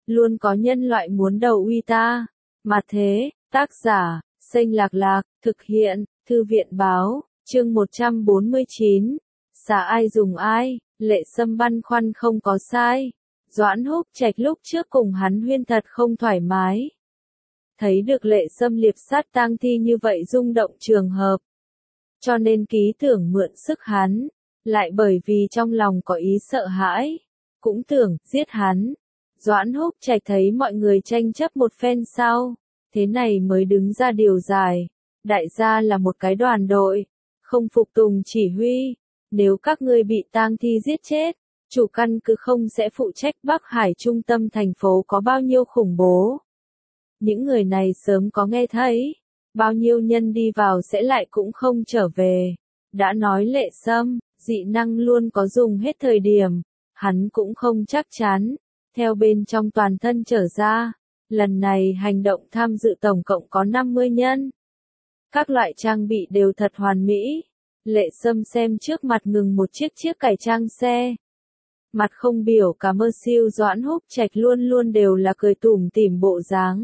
luôn có nhân loại muốn đầu uy ta. Mà thế, tác giả, Xanh Lạc Lạc, thực hiện, Thư viện báo, chương 149. Xả ai dùng ai, Lệ Sâm băn khoăn không có sai. Doãn Húc Trạch lúc trước cùng hắn huyên thật không thoải mái. Thấy được Lệ Sâm liệp sát tang thi như vậy rung động trường hợp. Cho nên ký tưởng mượn sức hắn, lại bởi vì trong lòng có ý sợ hãi, cũng tưởng giết hắn. Doãn Húc Trạch thấy mọi người tranh chấp một phen sau, thế này mới đứng ra điều giải. Đại gia là một cái đoàn đội, không phục tùng chỉ huy. Nếu các ngươi bị tang thi giết chết, chủ căn cứ không sẽ phụ trách Bắc Hải trung tâm thành phố có bao nhiêu khủng bố. Những người này sớm có nghe thấy, bao nhiêu nhân đi vào sẽ lại cũng không trở về. Đã nói Lệ Sâm, dị năng luôn có dùng hết thời điểm, hắn cũng không chắc chắn, theo bên trong toàn thân trở ra. Lần này hành động tham dự tổng cộng có 50 nhân. Các loại trang bị đều thật hoàn mỹ. Lệ Sâm xem trước mặt ngừng một chiếc cải trang xe. Mặt không biểu cảm mơ siêu Doãn Húc Trạch luôn luôn đều là cười tủm tỉm bộ dáng.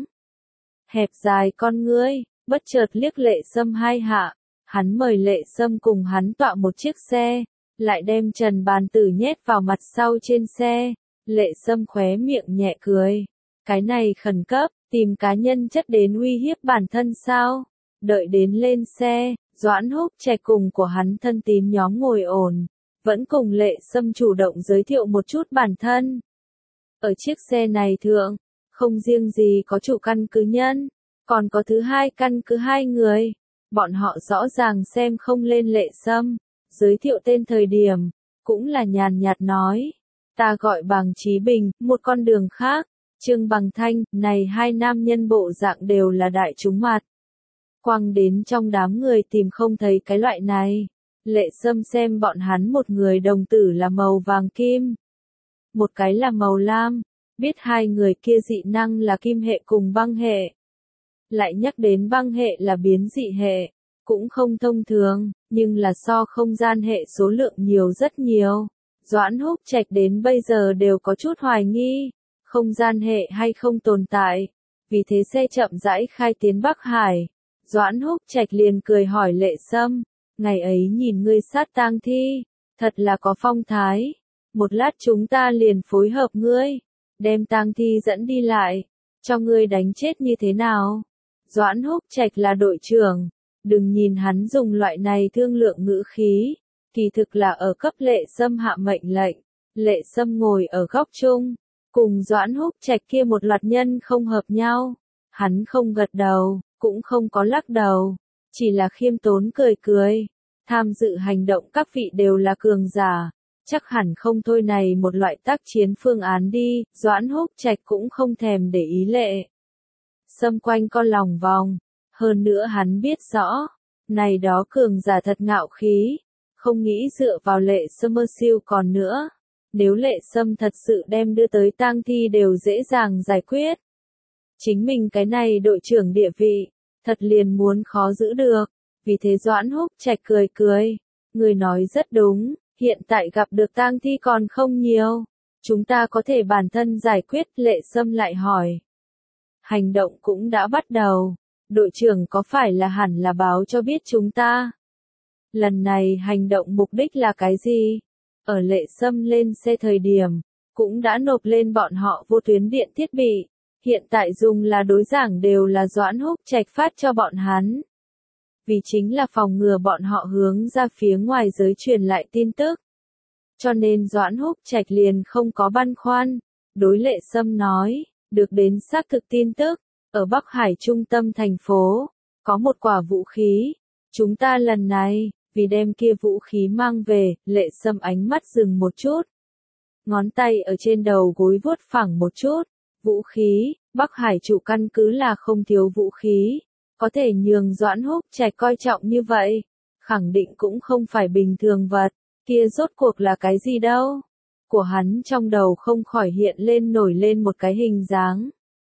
Hẹp dài con ngươi, bất chợt liếc Lệ Sâm hai hạ. Hắn mời Lệ Sâm cùng hắn tọa một chiếc xe, lại đem Trần Bàn Tử nhét vào mặt sau trên xe. Lệ Sâm khóe miệng nhẹ cười. Cái này khẩn cấp, tìm cá nhân chất đến uy hiếp bản thân sao? Đợi đến lên xe, Doãn Húc Trạch cùng của hắn thân tín nhóm ngồi ổn, vẫn cùng Lệ Sâm chủ động giới thiệu một chút bản thân. Ở chiếc xe này thượng, không riêng gì có chủ căn cứ nhân, còn có thứ hai căn cứ hai người. Bọn họ rõ ràng xem không lên Lệ Sâm, giới thiệu tên thời điểm, cũng là nhàn nhạt nói. Ta gọi Bằng Chí Bình, một con đường khác, Trương Bằng Thanh, này hai nam nhân bộ dạng đều là đại chúng mặt. Quăng đến trong đám người tìm không thấy cái loại này. Lệ Sâm xem bọn hắn một người đồng tử là màu vàng kim, một cái là màu lam, biết hai người kia dị năng là kim hệ cùng băng hệ. Lại nhắc đến băng hệ là biến dị hệ, cũng không thông thường, nhưng là so không gian hệ số lượng nhiều rất nhiều. Doãn Húc Trạch đến bây giờ đều có chút hoài nghi, không gian hệ hay không tồn tại. Vì thế xe chậm rãi khai tiến Bắc Hải. Doãn Húc Trạch liền cười hỏi Lệ Sâm, ngày ấy nhìn ngươi sát tang thi, thật là có phong thái. Một lát chúng ta liền phối hợp ngươi, đem tang thi dẫn đi lại, cho ngươi đánh chết như thế nào? Doãn Húc Trạch là đội trưởng, đừng nhìn hắn dùng loại này thương lượng ngữ khí, kỳ thực là ở cấp Lệ Sâm hạ mệnh lệnh. Lệ Sâm ngồi ở góc chung, cùng Doãn Húc Trạch kia một loạt nhân không hợp nhau. Hắn không gật đầu, cũng không có lắc đầu, chỉ là khiêm tốn cười cười. Tham dự hành động các vị đều là cường giả, chắc hẳn không thôi này một loại tác chiến phương án đi. Doãn Húc Trạch cũng không thèm để ý Lệ Sâm quanh co lòng vòng, hơn nữa hắn biết rõ, này đó cường giả thật ngạo khí, không nghĩ dựa vào Lệ Sâm mơ siêu còn nữa. Nếu Lệ Sâm thật sự đem đưa tới tang thi đều dễ dàng giải quyết. Chính mình cái này đội trưởng địa vị, thật liền muốn khó giữ được. Vì thế Doãn Húc Trạch cười cười, người nói rất đúng, hiện tại gặp được tang thi còn không nhiều, chúng ta có thể bản thân giải quyết. Lệ Sâm lại hỏi. Hành động cũng đã bắt đầu, đội trưởng có phải là hẳn là báo cho biết chúng ta? Lần này hành động mục đích là cái gì? Ở Lệ Sâm lên xe thời điểm, cũng đã nộp lên bọn họ vô tuyến điện thiết bị, hiện tại dùng là đối giảng đều là Doãn Húc Trạch phát cho bọn hắn. Vì chính là phòng ngừa bọn họ hướng ra phía ngoài giới truyền lại tin tức. Cho nên Doãn Húc Trạch liền không có băn khoăn, đối Lệ Sâm nói, được đến xác thực tin tức, ở Bắc Hải trung tâm thành phố, có một quả vũ khí, chúng ta lần này, vì đem kia vũ khí mang về. Lệ Sâm ánh mắt dừng một chút, ngón tay ở trên đầu gối vuốt phẳng một chút. Vũ khí, Bắc Hải chủ căn cứ là không thiếu vũ khí, có thể nhường Doãn Húc Trạch coi trọng như vậy, khẳng định cũng không phải bình thường vật, kia rốt cuộc là cái gì đâu. Của hắn trong đầu không khỏi hiện lên nổi lên một cái hình dáng.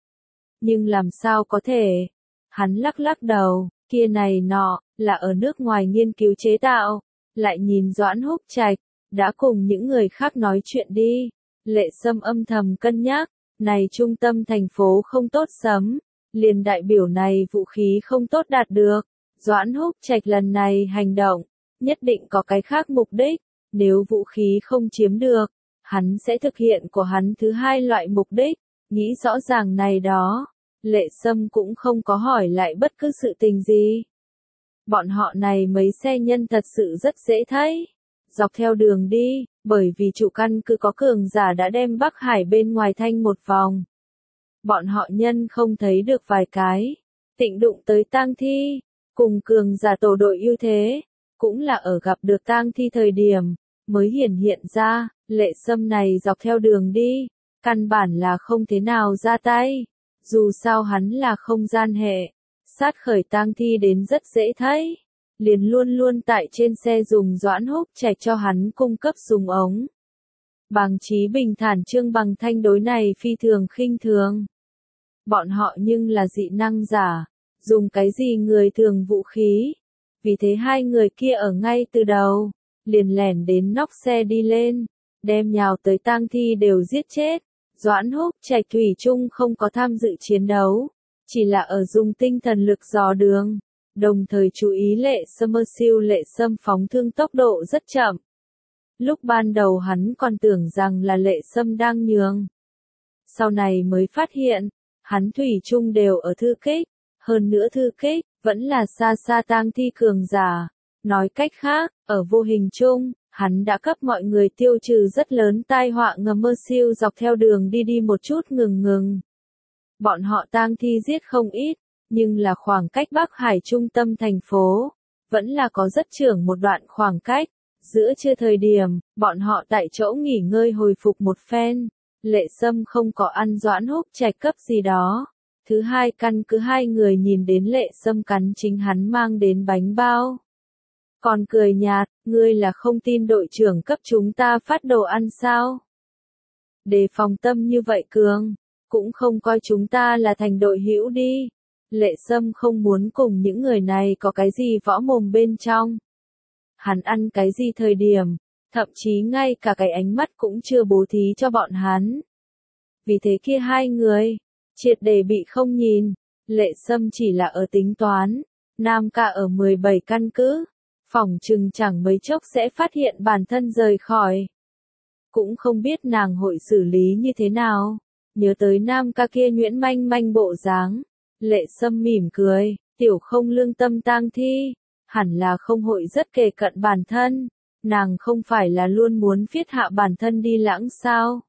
Nhưng làm sao có thể? Hắn lắc lắc đầu, kia này nọ, là ở nước ngoài nghiên cứu chế tạo. Lại nhìn Doãn Húc Trạch, đã cùng những người khác nói chuyện đi. Lệ Sâm âm thầm cân nhắc, Này trung tâm thành phố không tốt sấm, liền đại biểu này vũ khí không tốt đạt được. Doãn Húc Trạch lần này hành động, nhất định có cái khác mục đích, nếu vũ khí không chiếm được, hắn sẽ thực hiện của hắn thứ hai loại mục đích, nghĩ rõ ràng này đó. Lệ Sâm cũng không có hỏi lại bất cứ sự tình gì. Bọn họ này mấy xe nhân thật sự rất dễ thấy. Dọc theo đường đi, bởi vì chủ căn cứ có cường giả đã đem Bắc Hải bên ngoài thanh một vòng. Bọn họ nhân không thấy được vài cái. Tịnh đụng tới tang thi, cùng cường giả tổ đội ưu thế, cũng là ở gặp được tang thi thời điểm, mới hiển hiện ra, Lệ Sâm này dọc theo đường đi, căn bản là không thế nào ra tay. Dù sao hắn là không gian hệ, sát khởi tang thi đến rất dễ thấy. Liền luôn luôn tại trên xe dùng Doãn Húc Trạch cho hắn cung cấp súng ống. Bàng Chí bình thản Trương Bằng Thanh đối này phi thường khinh thường. Bọn họ nhưng là dị năng giả, dùng cái gì người thường vũ khí. Vì thế hai người kia ở ngay từ đầu, liền lẻn đến nóc xe đi lên, đem nhào tới tang thi đều giết chết. Doãn Húc Trạch thủy chung không có tham dự chiến đấu, chỉ là ở dùng tinh thần lực dò đường, đồng thời chú ý Lệ Sâm siêu Lệ Sâm phóng thương tốc độ rất chậm. Lúc ban đầu hắn còn tưởng rằng là Lệ Sâm đang nhường. Sau này mới phát hiện, hắn thủy chung đều ở thư kích, hơn nữa thư kích, vẫn là xa xa tang thi cường giả. Nói cách khác, ở vô hình chung, hắn đã cấp mọi người tiêu trừ rất lớn tai họa ngầm siêu dọc theo đường đi một chút ngừng. Bọn họ tang thi giết không ít, nhưng là khoảng cách Bắc Hải trung tâm thành phố, vẫn là có rất trưởng một đoạn khoảng cách. Giữa trưa thời điểm, bọn họ tại chỗ nghỉ ngơi hồi phục một phen. Lệ Sâm không có ăn Doãn Húc Trạch cấp gì đó. Thứ hai căn cứ hai người nhìn đến Lệ Sâm cắn chính hắn mang đến bánh bao. Còn cười nhạt, ngươi là không tin đội trưởng cấp chúng ta phát đồ ăn sao? Đề phòng tâm như vậy cường, cũng không coi chúng ta là thành đội hữu đi. Lệ Sâm không muốn cùng những người này có cái gì võ mồm bên trong. Hắn ăn cái gì thời điểm, thậm chí ngay cả cái ánh mắt cũng chưa bố thí cho bọn hắn. Vì thế kia hai người, triệt để bị không nhìn. Lệ Sâm chỉ là ở tính toán, Nam Ca ở 17 căn cứ, phỏng chừng chẳng mấy chốc sẽ phát hiện bản thân rời khỏi. Cũng không biết nàng hội xử lý như thế nào. Nhớ tới Nam Ca kia nhuyễn manh manh bộ dáng, Lệ Sâm mỉm cười, tiểu không lương tâm tang thi, hẳn là không hội rất kề cận bản thân, nàng không phải là luôn muốn viết hạ bản thân đi lãng sao.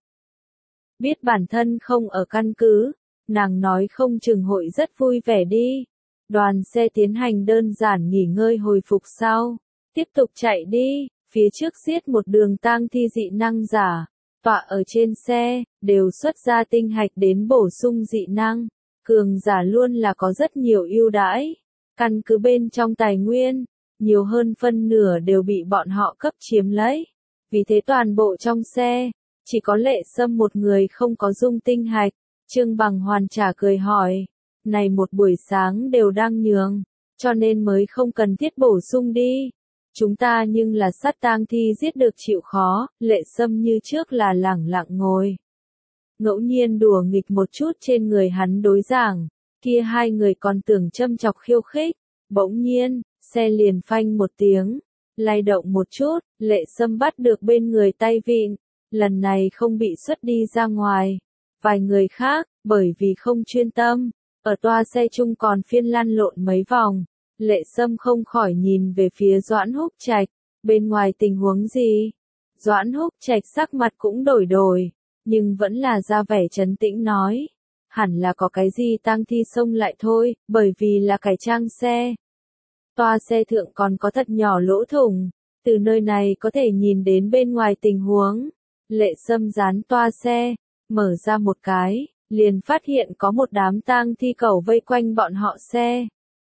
Biết bản thân không ở căn cứ, nàng nói không chừng hội rất vui vẻ đi. Đoàn xe tiến hành đơn giản nghỉ ngơi hồi phục sau, tiếp tục chạy đi, phía trước giết một đường tang thi dị năng giả, tọa ở trên xe, đều xuất ra tinh hạch đến bổ sung dị năng, cường giả luôn là có rất nhiều ưu đãi, căn cứ bên trong tài nguyên, nhiều hơn phân nửa đều bị bọn họ cấp chiếm lấy, vì thế toàn bộ trong xe, chỉ có Lệ Sâm một người không có dung tinh hạch. Trương Bằng Hoàn trả cười hỏi, này một buổi sáng đều đang nhường, cho nên mới không cần thiết bổ sung đi. Chúng ta nhưng là sát tang thi giết được chịu khó, Lệ Sâm như trước là lẳng lặng ngồi. Ngẫu nhiên đùa nghịch một chút trên người hắn đối giảng, kia hai người còn tưởng châm chọc khiêu khích, bỗng nhiên, xe liền phanh một tiếng, lay động một chút, Lệ Sâm bắt được bên người tay vịn, lần này không bị xuất đi ra ngoài. Vài người khác, bởi vì không chuyên tâm, ở toa xe chung còn phiên lăn lộn mấy vòng, Lệ Sâm không khỏi nhìn về phía Doãn Húc Trạch, bên ngoài tình huống gì? Doãn Húc Trạch sắc mặt cũng đổi, nhưng vẫn là ra vẻ trấn tĩnh nói, hẳn là có cái gì tang thi xông lại thôi, bởi vì là cải trang xe. Toa xe thượng còn có thật nhỏ lỗ thủng, từ nơi này có thể nhìn đến bên ngoài tình huống. Lệ Sâm dán toa xe, mở ra một cái, liền phát hiện có một đám tang thi cẩu vây quanh bọn họ xe.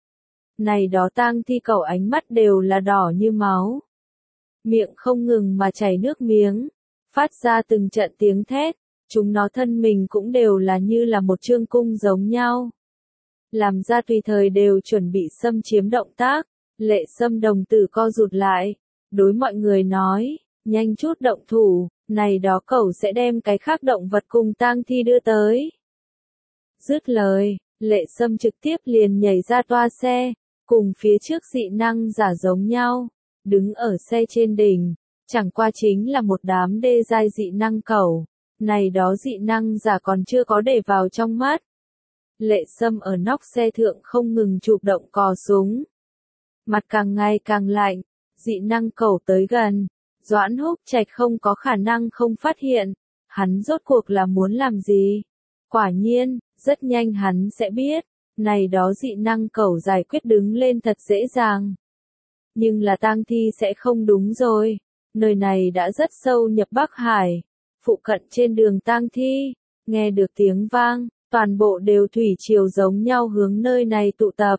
Này đó tang thi cẩu ánh mắt đều là đỏ như máu. Miệng không ngừng mà chảy nước miếng, phát ra từng trận tiếng thét, chúng nó thân mình cũng đều là như là một trương cung giống nhau. Làm ra tùy thời đều chuẩn bị xâm chiếm động tác, Lệ Sâm đồng tử co rụt lại, đối mọi người nói, nhanh chút động thủ, này đó cẩu sẽ đem cái khác động vật cùng tang thi đưa tới. Dứt lời, Lệ Sâm trực tiếp liền nhảy ra toa xe, cùng phía trước dị năng giả giống nhau, đứng ở xe trên đỉnh, chẳng qua chính là một đám đê giai dị năng cẩu, này đó dị năng giả còn chưa có để vào trong mắt. Lệ Sâm ở nóc xe thượng không ngừng chụp động cò súng. Mặt càng ngày càng lạnh, dị năng cẩu tới gần, Doãn Húc Trạch không có khả năng không phát hiện, hắn rốt cuộc là muốn làm gì. Quả nhiên, rất nhanh hắn sẽ biết, này đó dị năng cẩu giải quyết đứng lên thật dễ dàng. Nhưng là tang thi sẽ không đúng rồi, nơi này đã rất sâu nhập Bắc Hải, phụ cận trên đường tang thi, nghe được tiếng vang, toàn bộ đều thủy triều giống nhau hướng nơi này tụ tập.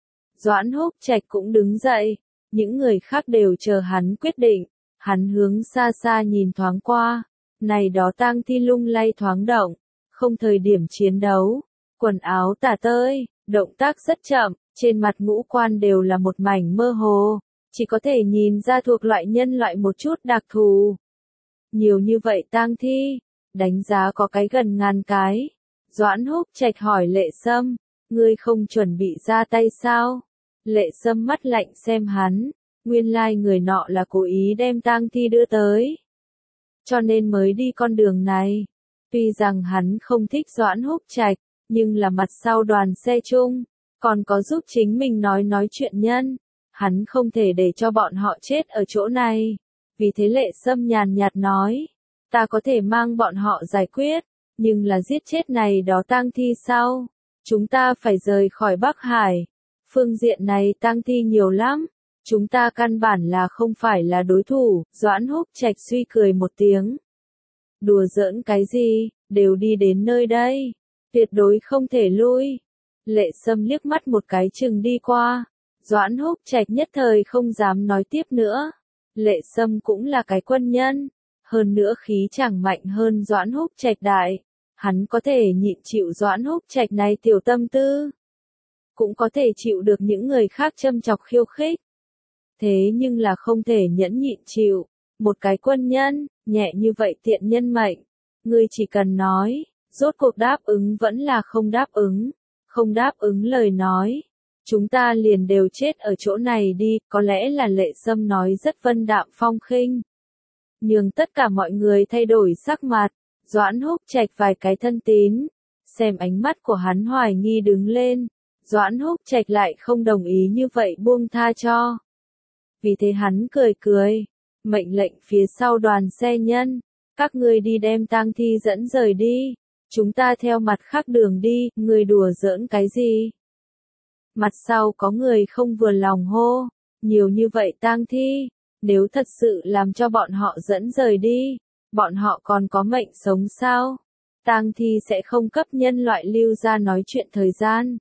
Doãn Húc Trạch cũng đứng dậy, những người khác đều chờ hắn quyết định, hắn hướng xa xa nhìn thoáng qua, này đó tang thi lung lay thoáng động, không thời điểm chiến đấu, quần áo tả tơi, động tác rất chậm, trên mặt ngũ quan đều là một mảnh mơ hồ, chỉ có thể nhìn ra thuộc loại nhân loại một chút đặc thù. Nhiều như vậy tang thi, đánh giá có cái gần 1000 cái. Doãn Húc Trạch hỏi Lệ Sâm, ngươi không chuẩn bị ra tay sao? Lệ Sâm mắt lạnh xem hắn, nguyên lai người nọ là cố ý đem tang thi đưa tới. Cho nên mới đi con đường này. Tuy rằng hắn không thích Doãn Húc Trạch, nhưng là mặt sau đoàn xe chung, còn có giúp chính mình nói chuyện nhân. Hắn không thể để cho bọn họ chết ở chỗ này. Vì thế Lệ Sâm nhàn nhạt nói, ta có thể mang bọn họ giải quyết, nhưng là giết chết này đó tang thi sau. Chúng ta phải rời khỏi Bắc Hải. Phương diện này tang thi nhiều lắm. Chúng ta căn bản là không phải là đối thủ. Doãn Húc Trạch suy cười một tiếng. Đùa giỡn cái gì, đều đi đến nơi đây. Tuyệt đối không thể lui. Lệ Sâm liếc mắt một cái chừng đi qua. Doãn Húc Trạch nhất thời không dám nói tiếp nữa. Lệ Sâm cũng là cái quân nhân. Hơn nữa khí chẳng mạnh hơn Doãn Húc Trạch đại. Hắn có thể nhịn chịu Doãn Húc Trạch này tiểu tâm tư. Cũng có thể chịu được những người khác châm chọc khiêu khích. Thế nhưng là không thể nhẫn nhịn chịu. Một cái quân nhân, nhẹ như vậy tiện nhân mệnh. Ngươi chỉ cần nói, rốt cuộc đáp ứng vẫn là không đáp ứng. Không đáp ứng lời nói. Chúng ta liền đều chết ở chỗ này đi, có lẽ là Lệ Sâm nói rất vân đạm phong khinh. Nhưng tất cả mọi người thay đổi sắc mặt, Doãn Húc Trạch vài cái thân tín, xem ánh mắt của hắn hoài nghi đứng lên, Doãn Húc Trạch lại không đồng ý như vậy buông tha cho. Vì thế hắn cười cười, mệnh lệnh phía sau đoàn xe nhân, các ngươi đi đem tang thi dẫn rời đi, chúng ta theo mặt khác đường đi, ngươi đùa giỡn cái gì? Mặt sau có người không vừa lòng hô, nhiều như vậy tang thi, nếu thật sự làm cho bọn họ dẫn rời đi, bọn họ còn có mệnh sống sao? Tang thi sẽ không cấp nhân loại lưu ra nói chuyện thời gian.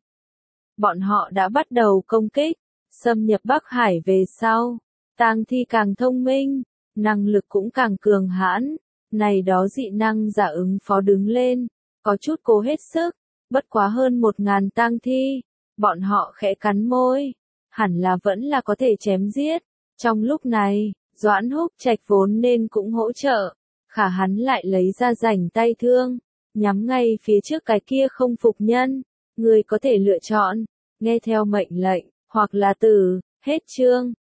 Bọn họ đã bắt đầu công kích, xâm nhập Bắc Hải về sau. Tang thi càng thông minh, năng lực cũng càng cường hãn. Này đó dị năng giả ứng phó đứng lên, có chút cố hết sức, bất quá hơn 1000 tang thi. Bọn họ khẽ cắn môi, hẳn là vẫn là có thể chém giết. Trong lúc này, Doãn Húc Trạch vốn nên cũng hỗ trợ, khả hắn lại lấy ra rảnh tay thương, nhắm ngay phía trước cái kia không phục nhân. Người có thể lựa chọn, nghe theo mệnh lệnh, hoặc là tử, hết chương.